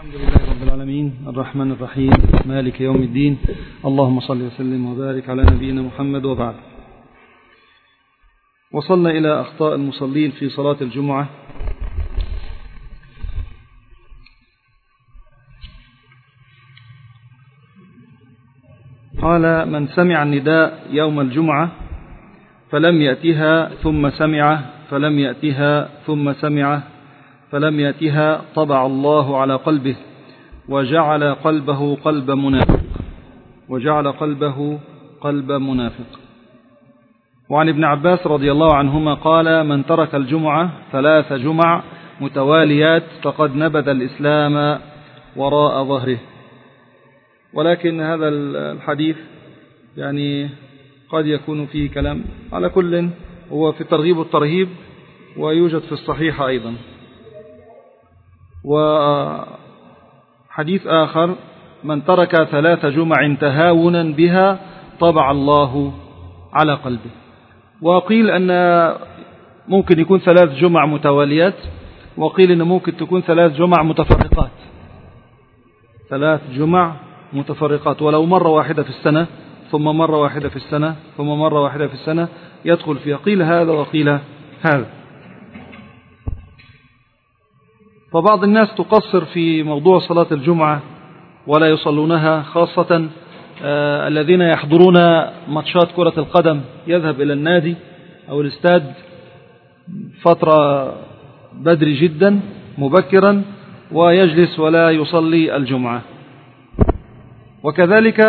الحمد لله رب العالمين الرحمن الرحيم مالك يوم الدين. اللهم صل وسلم وبارك على نبينا محمد وبعد. وصلنا إلى أخطاء المصلين في صلاة الجمعة. قال: من سمع النداء يوم الجمعة فلم يأتها ثم سمعه فلم يأتها ثم سمعه فلم يأتها طبع الله على قلبه وجعل قلبه قلب منافق. وعن ابن عباس رضي الله عنهما قال: من ترك الجمعة 3 جمع متواليات فقد نبذ الإسلام وراء ظهره. ولكن هذا الحديث يعني قد يكون فيه كلام. على كل هو في الترغيب والترهيب ويوجد في الصحيحة أيضا. وحديث آخر: من ترك 3 جمع تهاونا بها طبع الله على قلبه. وقيل أن ممكن يكون 3 جمع متواليات، وقيل أن ممكن تكون 3 جمع متفرقات. 3 جمع متفرقات، ولو مرة واحدة في السنة ثم مرة واحدة في السنة ثم مرة واحدة في السنة يدخل فيها. قيل هذا وقيل هذا. فبعض الناس تقصر في موضوع صلاة الجمعة ولا يصلونها، خاصة الذين يحضرون ماتشات كرة القدم، يذهب إلى النادي أو الاستاد فترة بدري جدا مبكرا ويجلس ولا يصلي الجمعة. وكذلك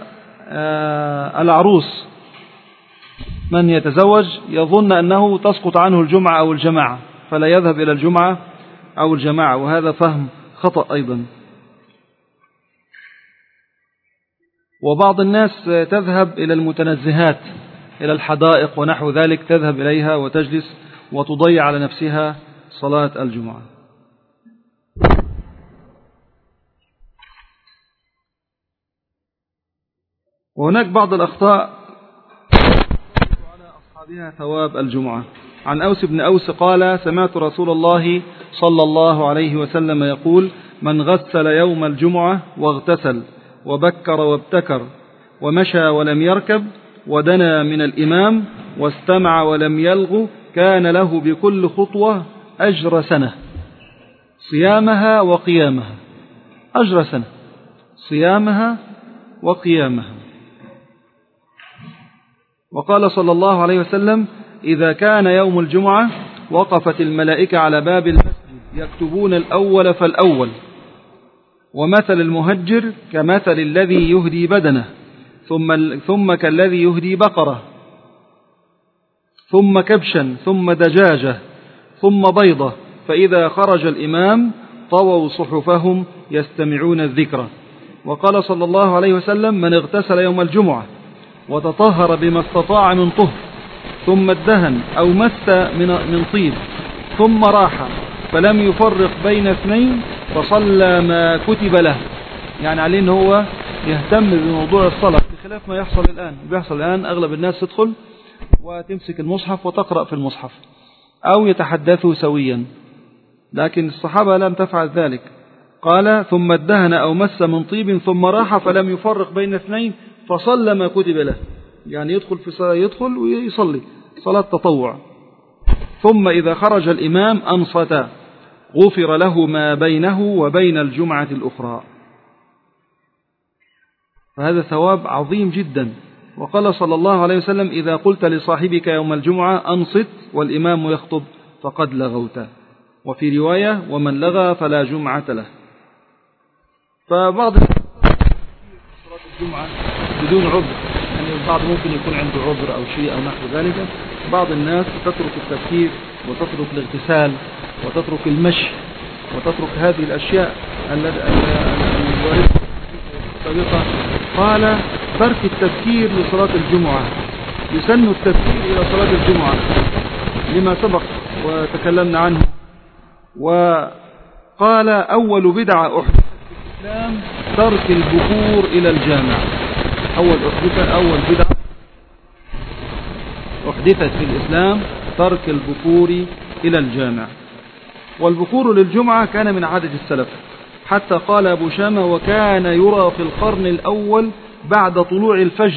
العروس، من يتزوج يظن أنه تسقط عنه الجمعة أو الجماعة فلا يذهب إلى الجمعة أو الجماعة، وهذا فهم خطأ أيضا. وبعض الناس تذهب إلى المتنزهات، إلى الحدائق ونحو ذلك، تذهب إليها وتجلس وتضيع على نفسها صلاة الجمعة. وهناك بعض الأخطاء على أصحابها ثواب الجمعة. عن أوس بن أوس قال: سمعت رسول الله صلى الله عليه وسلم يقول: من غسل يوم الجمعة واغتسل وبكر وابتكر ومشى ولم يركب ودنا من الإمام واستمع ولم يلغ كان له بكل خطوة أجر سنة صيامها وقيامها. أجر سنة صيامها وقيامها. وقال صلى الله عليه وسلم: إذا كان يوم الجمعة وقفت الملائكة على باب المسجد يكتبون الأول فالأول، ومثل المهجر كمثل الذي يهدي بدنه ثم كالذي يهدي بقرة ثم كبشا ثم دجاجة ثم بيضة، فإذا خرج الإمام طووا صحفهم يستمعون الذكر. وقال صلى الله عليه وسلم: من اغتسل يوم الجمعة وتطهر بما استطاع من طهر ثم ادهن أو مس من طيب ثم راح فلم يفرق بين 2 فصلى ما كتب له. يعني عليه أنه هو يهتم بموضوع الصلاة، بخلاف ما يحصل الآن. بيحصل الآن أغلب الناس تدخل وتمسك المصحف وتقرأ في المصحف أو يتحدثوا سويا، لكن الصحابة لم تفعل ذلك. قال: ثم ادهن أو مس من طيب ثم راح فلم يفرق بين 2 فصلى ما كتب له. يعني يدخل في صلاة، يدخل ويصلي صلاة تطوع. ثم إذا خرج الإمام أنصت غفر له ما بينه وبين الجمعة الأخرى. فهذا ثواب عظيم جدا. وقال صلى الله عليه وسلم: إذا قلت لصاحبك يوم الجمعة أنصت والإمام يخطب فقد لغوت. وفي رواية: ومن لغى فلا جمعة له. فبعض صلاة الجمعة بدون عذر، يعني البعض ممكن يكون عنده عذر أو شيء أو نحو ذلك. بعض الناس تترك التفكير وتترك الاغتسال وتترك المشي وتترك هذه الأشياء الواردة السابقة. قال: ترك التفكير لصلاة الجمعة، يسن التفكير إلى صلاة الجمعة لما سبق وتكلمنا عنه. وقال: أول بدعة أحدثت في الإسلام ترك البكور إلى الجامع. أول بدعة أحدثت في الإسلام ترك البكور إلى الجامع. والبكور للجمعة كان من عادة السلف، حتى قال أبو شامة: وكان يرى في القرن الأول بعد طلوع الفجر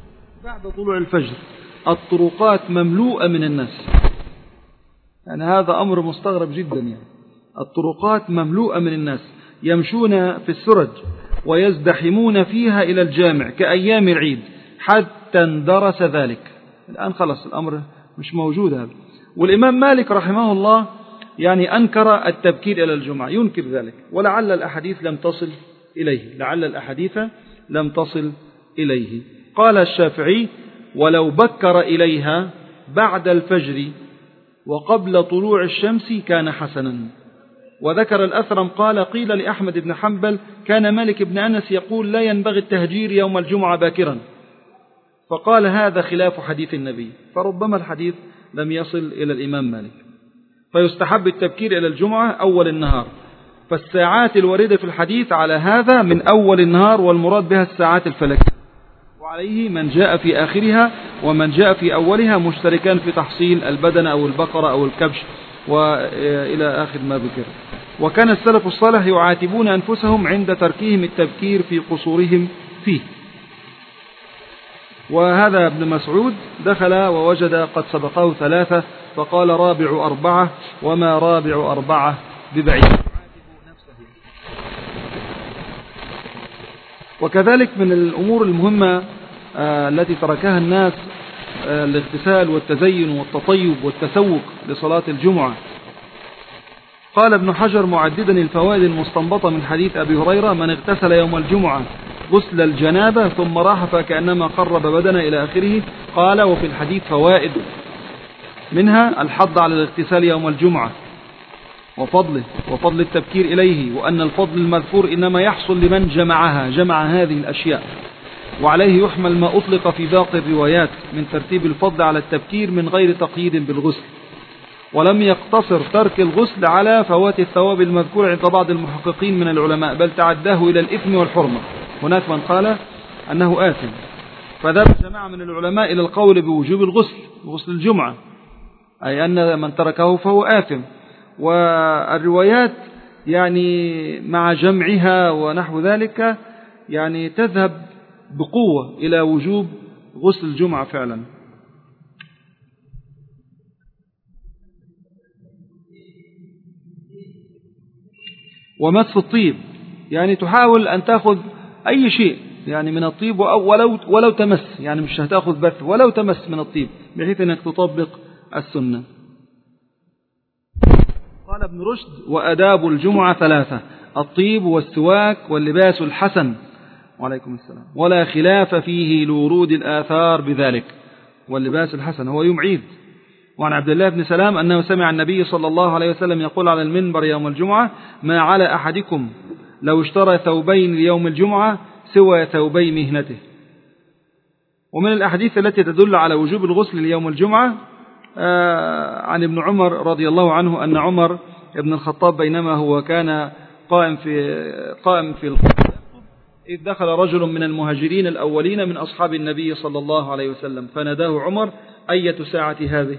الطرقات مملوءة من الناس. يعني هذا أمر مستغرب جدا، يعني الطرقات مملوءة من الناس يمشون في السرج ويزدحمون فيها إلى الجامع كأيام العيد، حتى اندرس ذلك. الآن خلص الأمر مش موجود هذا. والإمام مالك رحمه الله يعني أنكر التبكير إلى الجمعة، ينكر ذلك، ولعل الأحاديث لم تصل إليه. قال الشافعي: ولو بكر إليها بعد الفجر وقبل طلوع الشمس كان حسنا. وذكر الأثرم قال: قيل لأحمد بن حنبل: كان مالك بن أنس يقول لا ينبغي التهجير يوم الجمعة باكرا، فقال: هذا خلاف حديث النبي. فربما الحديث لم يصل إلى الإمام مالك. فيستحب التبكير إلى الجمعة أول النهار، فالساعات الواردة في الحديث على هذا من أول النهار، والمراد بها الساعات الفلكية، وعليه من جاء في آخرها ومن جاء في أولها مشتركان في تحصيل البدن أو البقرة أو الكبش وإلى آخر ما ذكر. وكان السلف الصالح يعاتبون أنفسهم عند تركهم التبكير في قصورهم فيه. وهذا ابن مسعود دخل ووجد قد سبقه 3 فقال: رابع 4 وما رابع 4 ببعيد. وكذلك من الأمور المهمة التي تركها الناس الاغتسال والتزين والتطيب والتسوق لصلاة الجمعة. قال ابن حجر معددا الفوائد المستنبطة من حديث أبي هريرة: من اغتسل يوم الجمعة غسل الجنابة ثم راح فكأنما قرب بدنه إلى آخره. قال: وفي الحديث فوائد، منها الحض على الاغتسال يوم الجمعة وفضل التبكير إليه، وأن الفضل المذكور إنما يحصل لمن جمع هذه الأشياء. وعليه يحمل ما أطلق في باقي الروايات من ترتيب الفضل على التبكير من غير تقييد بالغسل، ولم يقتصر ترك الغسل على فوات الثواب المذكور عند بعض المحققين من العلماء، بل تعداه إلى الإثم والحرمة. هناك من قال أنه آثم، فذهب جماعة من العلماء إلى القول بوجوب غسل الجمعة، أي أن من تركه فهو آثم. والروايات يعني مع جمعها ونحو ذلك يعني تذهب بقوة إلى وجوب غسل الجمعة فعلا. ومس الطيب، يعني تحاول أن تأخذ أي شيء يعني من الطيب، ولو تمس، يعني مش هتأخذ بث، ولو تمس من الطيب، بحيث أنك تطبق السنة. قال ابن رشد: وأداب الجمعة 3: الطيب والسواك واللباس الحسن، وعليكم السلام، ولا خلاف فيه لورود الآثار بذلك. واللباس الحسن هو يوم عيد. وعن عبد الله بن سلام أنه سمع النبي صلى الله عليه وسلم يقول على المنبر يوم الجمعة: ما على أحدكم لو اشترى ثوبين ليوم الجمعة سوى ثوبي مهنته. ومن الأحاديث التي تدل على وجوب الغسل ليوم الجمعة عن ابن عمر رضي الله عنه أن عمر ابن الخطاب بينما هو كان قائم في الخطبة إذ دخل رجل من المهاجرين الأولين من أصحاب النبي صلى الله عليه وسلم، فناداه عمر: أية ساعة هذه؟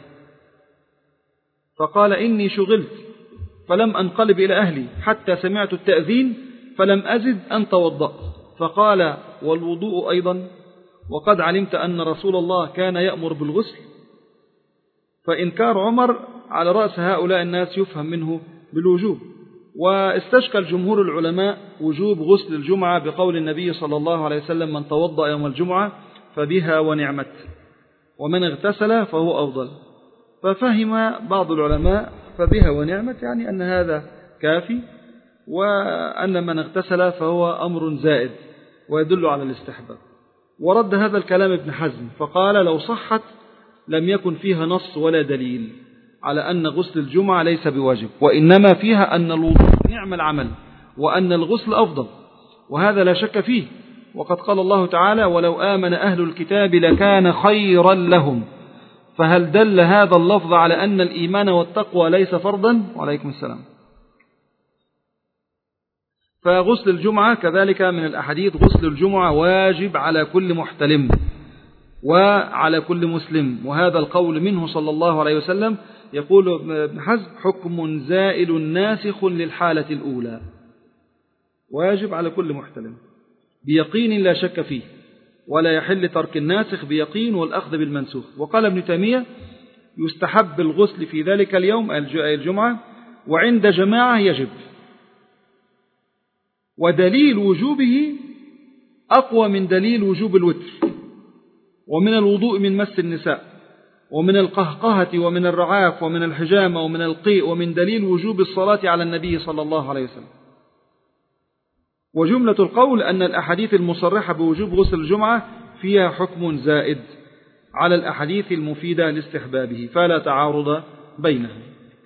فقال: إني شغلت فلم أنقلب إلى أهلي حتى سمعت التأذين فلم أزد أن توضأت. فقال: والوضوء أيضا؟ وقد علمت أن رسول الله كان يأمر بالغسل. فإنكار عمر على رأس هؤلاء الناس يفهم منه بالوجوب. واستشكل جمهور العلماء وجوب غسل الجمعة بقول النبي صلى الله عليه وسلم: من توضأ يوم الجمعة فبها ونعمت، ومن اغتسل فهو أفضل. ففهم بعض العلماء فبها ونعمت يعني أن هذا كافي، وأن من اغتسل فهو أمر زائد ويدل على الاستحباب. ورد هذا الكلام ابن حزم فقال: لو صحت لم يكن فيها نص ولا دليل على أن غسل الجمعة ليس بواجب، وإنما فيها أن الوضوء نعم العمل وأن الغسل أفضل، وهذا لا شك فيه. وقد قال الله تعالى: ولو آمن أهل الكتاب لكان خيرا لهم. فهل دل هذا اللفظ على أن الإيمان والتقوى ليس فرضا؟ وعليكم السلام. فغسل الجمعة كذلك من الأحاديث: غسل الجمعة واجب على كل محتلم وعلى كل مسلم، وهذا القول منه صلى الله عليه وسلم. يقول ابن حزم: حكم زائل ناسخ للحالة الأولى. واجب على كل محتلم بيقين لا شك فيه، ولا يحل ترك الناسخ بيقين والأخذ بالمنسوخ. وقال ابن تيمية يستحب الغسل في ذلك اليوم الجمعة، وعند جماعة يجب. ودليل وجوبه أقوى من دليل وجوب الوتر، ومن الوضوء من مس النساء، ومن القهقهة، ومن الرعاف، ومن الحجامة، ومن القيء، ومن دليل وجوب الصلاة على النبي صلى الله عليه وسلم. وجملة القول أن الأحاديث المصرحة بوجوب غسل الجمعة فيها حكم زائد على الأحاديث المفيدة لاستحبابه، فلا تعارض بينها.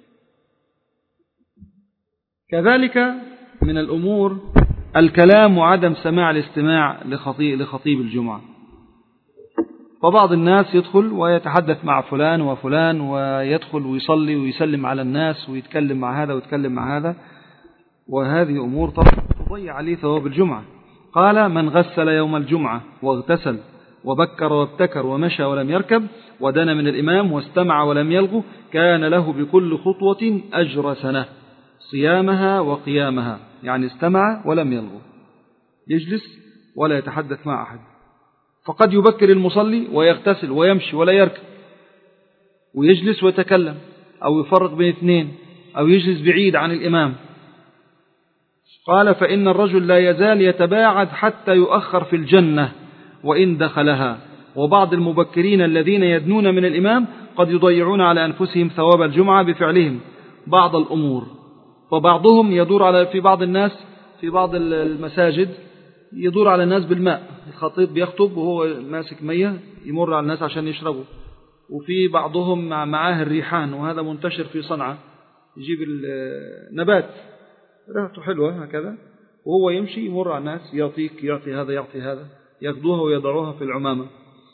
كذلك من الأمور الكلام وعدم سماع الاستماع لخطيب الجمعة. فبعض الناس يدخل ويتحدث مع فلان وفلان، ويدخل ويصلي ويسلم على الناس ويتكلم مع هذا ويتكلم مع هذا، وهذه أمور طبعا تضيع عليه ثواب الجمعة. قال: من غسل يوم الجمعة واغتسل وبكر وابتكر ومشى ولم يركب ودنا من الإمام واستمع ولم يلغو كان له بكل خطوة أجر سنة صيامها وقيامها. يعني استمع ولم يلغو، يجلس ولا يتحدث مع أحد. فقد يبكر المصلي ويغتسل ويمشي ولا يركب، ويجلس ويتكلم، أو يفرق بين اثنين، أو يجلس بعيد عن الإمام. قال: فإن الرجل لا يزال يتباعد حتى يؤخر في الجنة وإن دخلها. وبعض المبكرين الذين يدنون من الإمام قد يضيعون على أنفسهم ثواب الجمعة بفعلهم بعض الأمور. فبعضهم يدور على في بعض الناس في بعض المساجد يدور على الناس بالماء، الخطيب بيخطب وهو ماسك مية يمر على الناس عشان يشربوا. وفي بعضهم معاه الريحان، وهذا منتشر في صنعاء، يجيب النبات ريحته حلوة هكذا، وهو يمشي يمر على الناس يعطي هذا يعطي هذا، ياخذوها ويضعوها في العمامة.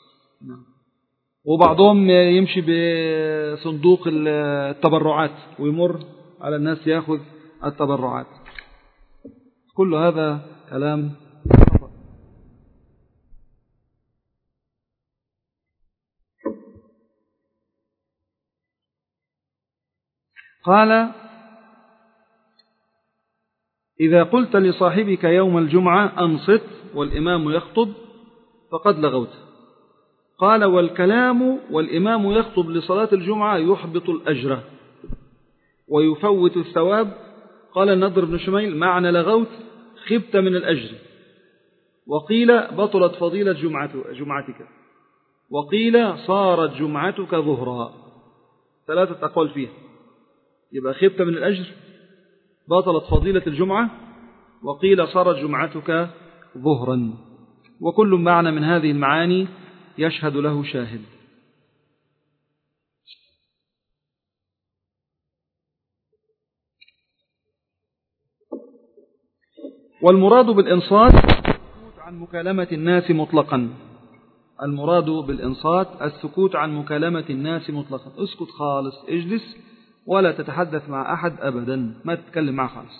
وبعضهم يمشي بصندوق التبرعات ويمر على الناس ياخذ التبرعات. كل هذا كلام. قال: إذا قلت لصاحبك يوم الجمعة أنصت والإمام يخطب فقد لغوت. قال: والكلام والإمام يخطب لصلاة الجمعة يحبط الأجر ويفوت الثواب. قال النضر بن شميل: معنى لغوت خبت من الأجر. وقيل: بطلت فضيلة جمعتك. وقيل: صارت جمعتك ظهرا. 3 أقوال فيها. يبقى خبت من الأجر، بطلت فضيلة الجمعة، وقيل صارت جمعتك ظهرا. وكل معنى من هذه المعاني يشهد له شاهد. والمراد بالإنصات السكوت عن مكالمة الناس مطلقا. المراد بالإنصات السكوت عن مكالمة الناس مطلقا. اسكت خالص، اجلس ولا تتحدث مع أحد أبدا، ما تتكلم معه خالص.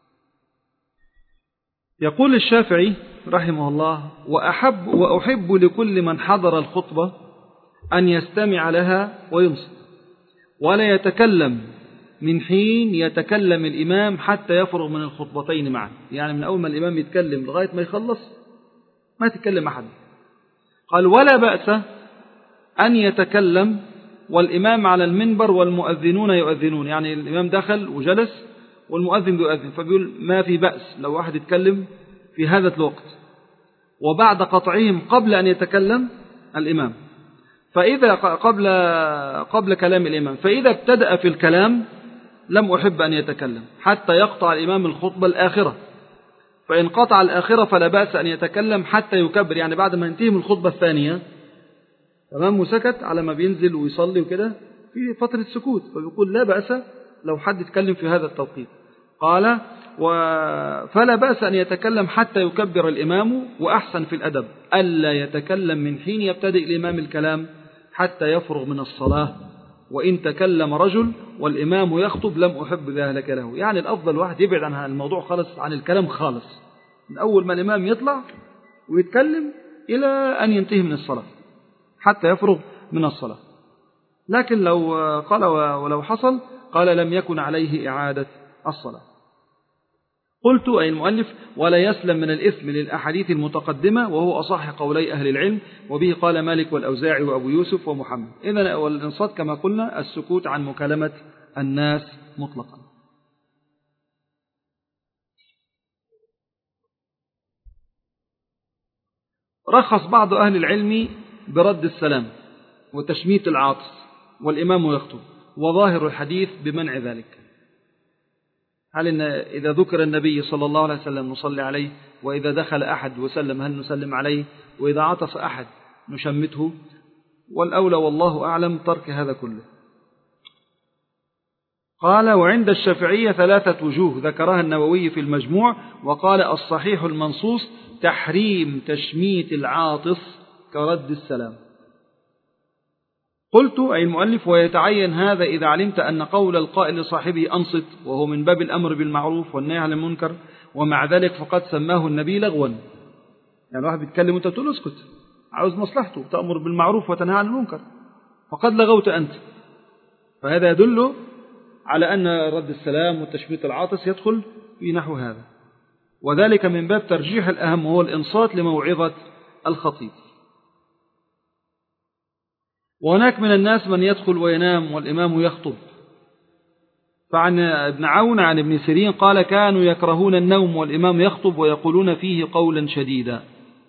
يقول الشافعي رحمه الله: وأحب لكل من حضر الخطبة أن يستمع لها وينصت، ولا يتكلم من حين يتكلم الإمام حتى يفرغ من الخطبتين معا. يعني من أول ما الإمام يتكلم لغاية ما يخلص ما يتكلم أحد. قال: ولا بأس أن يتكلم والإمام على المنبر والمؤذنون يؤذنون. يعني الإمام دخل وجلس والمؤذن بيؤذن، فبيقول ما في بأس لو واحد يتكلم في هذا الوقت وبعد قطعهم قبل أن يتكلم الإمام، فإذا قبل كلام الإمام، فإذا ابتدأ في الكلام لم أحب أن يتكلم حتى يقطع الإمام الخطبة الآخرة. فإن قطع الآخرة فلا بأس أن يتكلم حتى يكبر، يعني بعد ما ينتهي من الخطبة الثانية تمام وسكت على ما بينزل ويصلي وكده في فترة سكوت، فبيقول لا بأس لو حد يتكلم في هذا التوقيت. قال: فلا بأس أن يتكلم حتى يكبر الإمام، وأحسن في الأدب ألا يتكلم من حين يبتدئ الإمام الكلام حتى يفرغ من الصلاة. وإن تكلم رجل والإمام يخطب لم أحب ذلك له. يعني الأفضل واحد يبعد عن الموضوع خالص، عن الكلام خالص، من أول ما الإمام يطلع ويتكلم إلى أن ينتهي من الصلاة حتى يفرغ من الصلاة. لكن لو قال ولو حصل قال لم يكن عليه إعادة الصلاة. قلت أي المؤلف: ولا يسلم من الإثم للأحاديث المتقدمة، وهو أصح قولي أهل العلم، وبه قال مالك والأوزاعي وأبو يوسف ومحمد. إذن والإنصات كما قلنا السكوت عن مكالمة الناس مطلقا. رخص بعض أهل العلم برد السلام وتشميت العاطس والإمام يخطب، وظاهر الحديث بمنع ذلك. هل إن إذا ذكر النبي صلى الله عليه وسلم نصلي عليه، وإذا دخل أحد وسلم هل نسلم عليه، وإذا عطس أحد نشمته؟ والأولى والله أعلم ترك هذا كله. قال: وعند الشافعية 3 وجوه ذكرها النووي في المجموع، وقال: الصحيح المنصوص تحريم تشميت العاطس كرد السلام. قلت أي المؤلف: ويتعين هذا إذا علمت أن قول القائل لصاحبه أنصت وهو من باب الأمر بالمعروف والنهي عن المنكر، ومع ذلك فقد سماه النبي لغوا. يعني واحد بيتكلم وانت تقول اسكت، عاوز مصلحته، تأمر بالمعروف وتنهى عن المنكر، فقد لغوت أنت. فهذا يدل على أن رد السلام والتشميت العاطس يدخل في نحو هذا، وذلك من باب ترجيح الأهم وهو الإنصات لموعظة الخطيب. وهناك من الناس من يدخل وينام والإمام يخطب. فعن ابن عون عن ابن سيرين قال: كانوا يكرهون النوم والإمام يخطب ويقولون فيه قولا شديدا.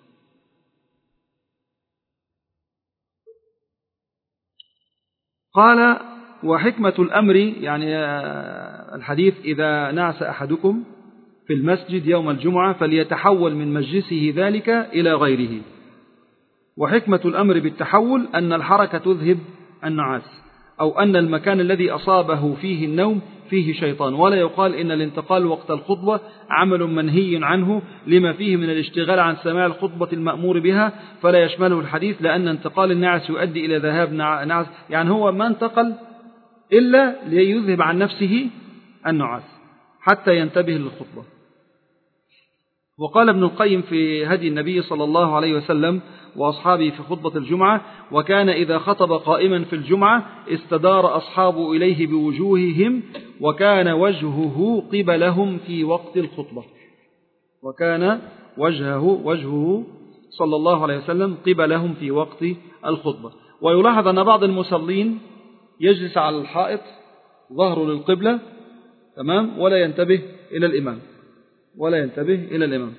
قال: وحكمة الأمر يعني الحديث: إذا نعس أحدكم في المسجد يوم الجمعة فليتحول من مجلسه ذلك إلى غيره. وحكمة الأمر بالتحول أن الحركة تذهب النعاس، أو أن المكان الذي أصابه فيه النوم فيه شيطان. ولا يقال إن الانتقال وقت الخطبة عمل منهي عنه لما فيه من الاشتغال عن سماع الخطبة المأمور بها، فلا يشمله الحديث، لأن انتقال النعس يؤدي إلى ذهاب نعس، يعني هو ما انتقل إلا ليذهب عن نفسه النعاس حتى ينتبه للخطبة. وقال ابن القيم في هدي النبي صلى الله عليه وسلم وأصحابه في خطبة الجمعة: وكان إذا خطب قائما في الجمعة استدار أصحابه إليه بوجوههم، وكان وجهه قبلهم في وقت الخطبة. وكان وجهه صلى الله عليه وسلم قبلهم في وقت الخطبة. ويلاحظ أن بعض المصلين يجلس على الحائط ظهره للقبلة، تمام، ولا ينتبه إلى الإمام،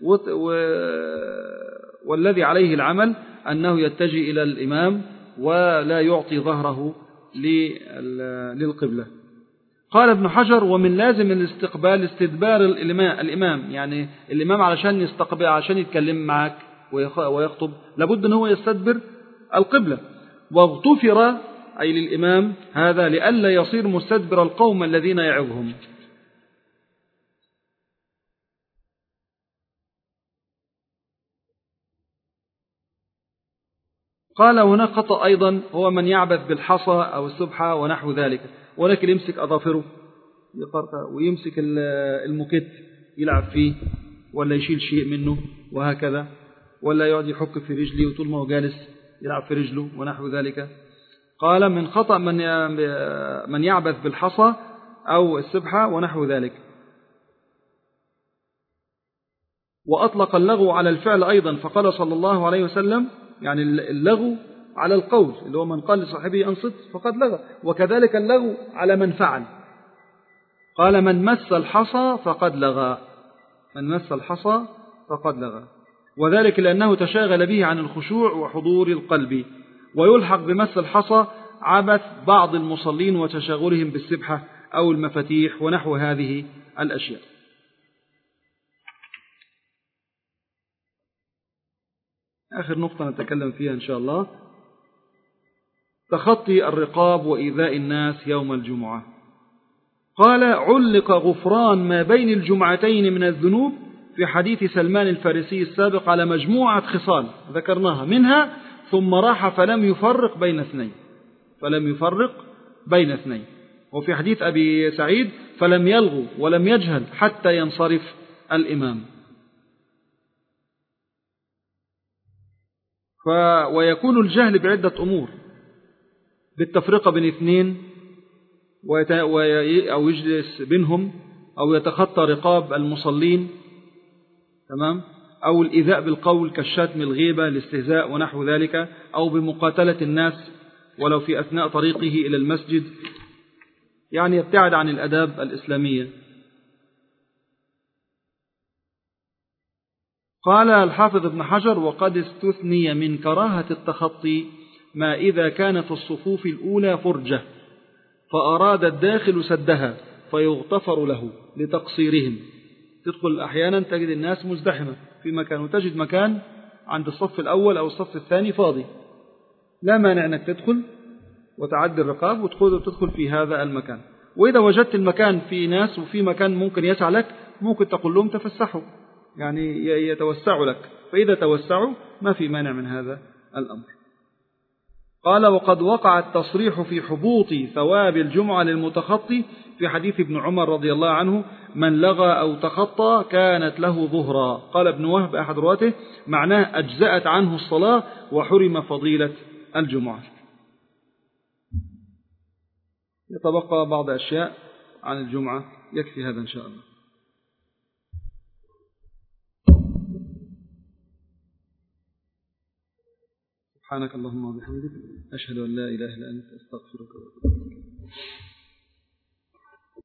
والذي عليه العمل أنه يتجه إلى الإمام ولا يعطي ظهره للقبلة. قال ابن حجر: ومن لازم الاستقبال استدبار الإمام، يعني الإمام علشان يستقبل، علشان يتكلم معك ويخطب لابد أنه يستدبر القبلة. واغتفر أي للإمام هذا لئلا يصير مستدبر القوم الذين يعظهم. قال: هناك خطأ أيضا هو من يعبث بالحصى أو السبحة ونحو ذلك، ولكن يمسك أظافره ويمسك المكت يلعب فيه، ولا يشيل شيء منه وهكذا، ولا يقعد يحك في رجله وطول ما هو جالس يلعب في رجله ونحو ذلك. قال: من خطأ من يعبث بالحصى أو السبحة ونحو ذلك. وأطلق اللغو على الفعل أيضا، فقال صلى الله عليه وسلم: يعني اللغو على القول اللي هو من قال لصاحبه أنصت فقد لغى، وكذلك اللغو على من فعل. قال: من مس الحصى فقد لغى، وذلك لأنه تشاغل به عن الخشوع وحضور القلب. ويلحق بمس الحصى عبث بعض المصلين وتشاغلهم بالسبحة أو المفاتيح ونحو هذه الأشياء. آخر نقطة نتكلم فيها إن شاء الله: تخطي الرقاب وإيذاء الناس يوم الجمعة. قال: علق غفران ما بين الجمعتين من الذنوب في حديث سلمان الفارسي السابق على مجموعة خصال ذكرناها، منها ثم راح فلم يفرق بين اثنين. وفي حديث أبي سعيد: فلم يلغو ولم يجهل حتى ينصرف الإمام. ويكون الجهل بعدة أمور: بالتفرقة بين اثنين أو يجلس بينهم أو يتخطى رقاب المصلين، تمام، أو الإيذاء بالقول كالشتم، الغيبة، الاستهزاء ونحو ذلك، أو بمقاتلة الناس ولو في أثناء طريقه إلى المسجد، يعني يبتعد عن الأداب الإسلامية. قال الحافظ ابن حجر: وقد استثني من كراهة التخطي ما إذا كانت الصفوف الأولى فرجة فأراد الداخل سدها فيغتفر له لتقصيرهم. تدخل أحيانا تجد الناس مزدحمة في مكان، وتجد مكان عند الصف الأول أو الصف الثاني فاضي، لا مانع أنك تدخل وتعدي الرقاب وتدخل في هذا المكان. وإذا وجدت المكان في ناس وفي مكان ممكن يسع لك، ممكن تقول لهم تفسحوا، يعني يتوسعوا لك، فإذا توسعوا ما في مانع من هذا الأمر. قال: وقد وقع التصريح في حبوط ثواب الجمعة للمتخطي في حديث ابن عمر رضي الله عنه: من لغى أو تخطى كانت له ظهرا. قال ابن وهب أحد رواته: معناه أجزأت عنه الصلاة وحرم فضيلة الجمعة. يتبقى بعض أشياء عن الجمعة، يكفي هذا إن شاء الله. سبحانك اللهم وبحمدك، أشهد أن لا إله إلا أنت، أستغفرك وأتوب إليك.